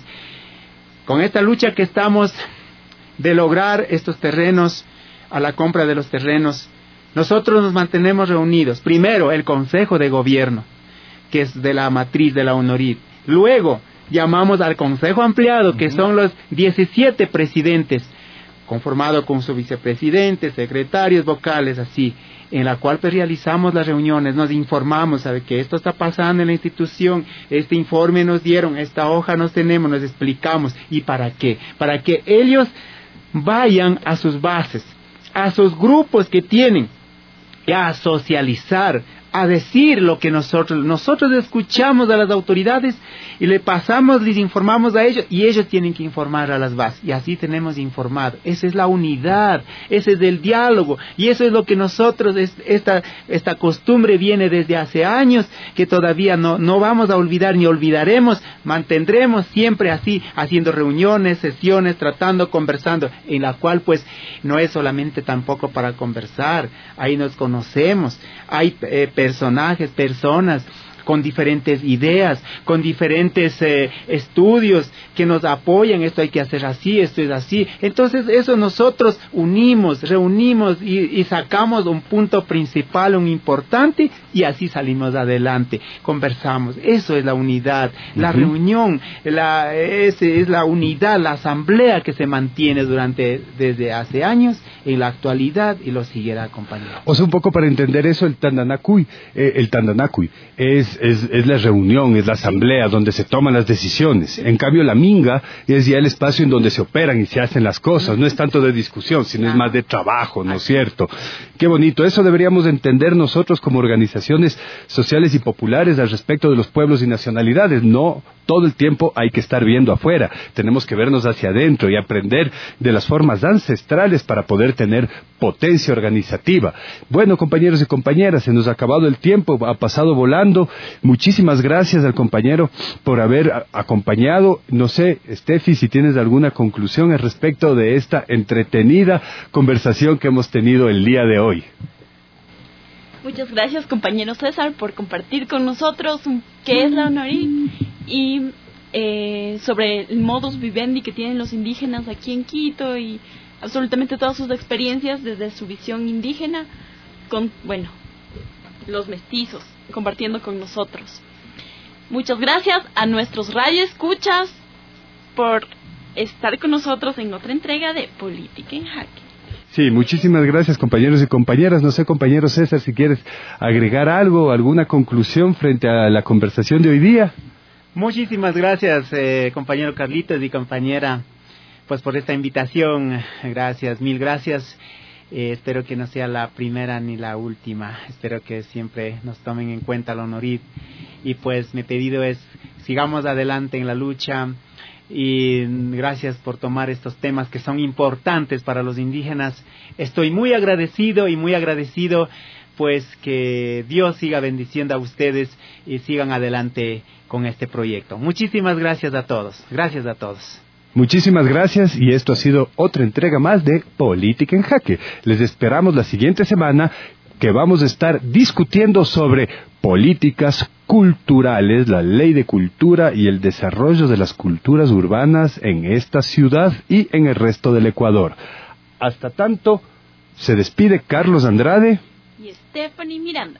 Con esta lucha que estamos de lograr estos terrenos, a la compra de los terrenos, nosotros nos mantenemos reunidos. Primero, el Consejo de Gobierno, que es de la matriz de la UNORID. Luego llamamos al Consejo Ampliado, que son los diecisiete presidentes, conformado con su vicepresidente, secretarios, vocales, así, en la cual pues realizamos las reuniones, nos informamos, sabe que esto está pasando en la institución, este informe nos dieron, esta hoja nos tenemos, nos explicamos, ¿y para qué? Para que ellos vayan a sus bases, a sus grupos que tienen, a socializar, a decir lo que nosotros, nosotros escuchamos a las autoridades y le pasamos, les informamos a ellos y ellos tienen que informar a las bases y así tenemos informado. Esa es la unidad, ese es el diálogo y eso es lo que nosotros, esta, esta costumbre viene desde hace años que todavía no, no vamos a olvidar ni olvidaremos, mantendremos siempre así, haciendo reuniones, sesiones, tratando, conversando, en la cual pues no es solamente tampoco para conversar, ahí nos conocemos, hay eh, personajes, personas con diferentes ideas, con diferentes eh, estudios que nos apoyan, esto hay que hacer así, esto es así. Entonces eso nosotros unimos, reunimos y, y sacamos un punto principal, un importante, y así salimos adelante, conversamos. Eso es la unidad, la uh-huh. reunión, la, ese es la unidad, la asamblea que se mantiene durante desde hace años, en la actualidad, y lo seguirá acompañando. O sea, un poco para entender eso, el Tandanacuy, eh, el Tandanacuy es Es, es la reunión, es la asamblea donde se toman las decisiones. En cambio, la minga es ya el espacio en donde se operan y se hacen las cosas. No es tanto de discusión, sino es más de trabajo, ¿no es cierto? Qué bonito. Eso deberíamos entender nosotros como organizaciones sociales y populares al respecto de los pueblos y nacionalidades. No todo el tiempo hay que estar viendo afuera. Tenemos que vernos hacia adentro y aprender de las formas ancestrales para poder tener potencia organizativa. Bueno, compañeros y compañeras, se nos ha acabado el tiempo, ha pasado volando. Muchísimas gracias al compañero por haber acompañado. No sé, Steffi, si tienes alguna conclusión al respecto de esta entretenida conversación que hemos tenido el día de hoy. Muchas gracias, compañero César, por compartir con nosotros qué es la UNORID y eh, sobre el modus vivendi que tienen los indígenas aquí en Quito y absolutamente todas sus experiencias desde su visión indígena con, bueno, los mestizos, compartiendo con nosotros. Muchas gracias a nuestros radioescuchas por estar con nosotros en otra entrega de Política en Jaque. Sí, muchísimas gracias, compañeros y compañeras. No sé, compañero César, si quieres agregar algo, alguna conclusión frente a la conversación de hoy día. Muchísimas gracias, eh, compañero Carlitos y compañera, pues por esta invitación. Gracias, mil gracias. Eh, espero que no sea la primera ni la última. Espero que siempre nos tomen en cuenta la UNORID. Y pues mi pedido es, sigamos adelante en la lucha. Y gracias por tomar estos temas que son importantes para los indígenas. Estoy muy agradecido y muy agradecido pues que Dios siga bendiciendo a ustedes y sigan adelante con este proyecto. Muchísimas gracias a todos. Gracias a todos. Muchísimas gracias y esto ha sido otra entrega más de Política en Jaque. Les esperamos la siguiente semana que vamos a estar discutiendo sobre políticas culturales, la ley de cultura y el desarrollo de las culturas urbanas en esta ciudad y en el resto del Ecuador. Hasta tanto, se despide Carlos Andrade y Stephanie Miranda.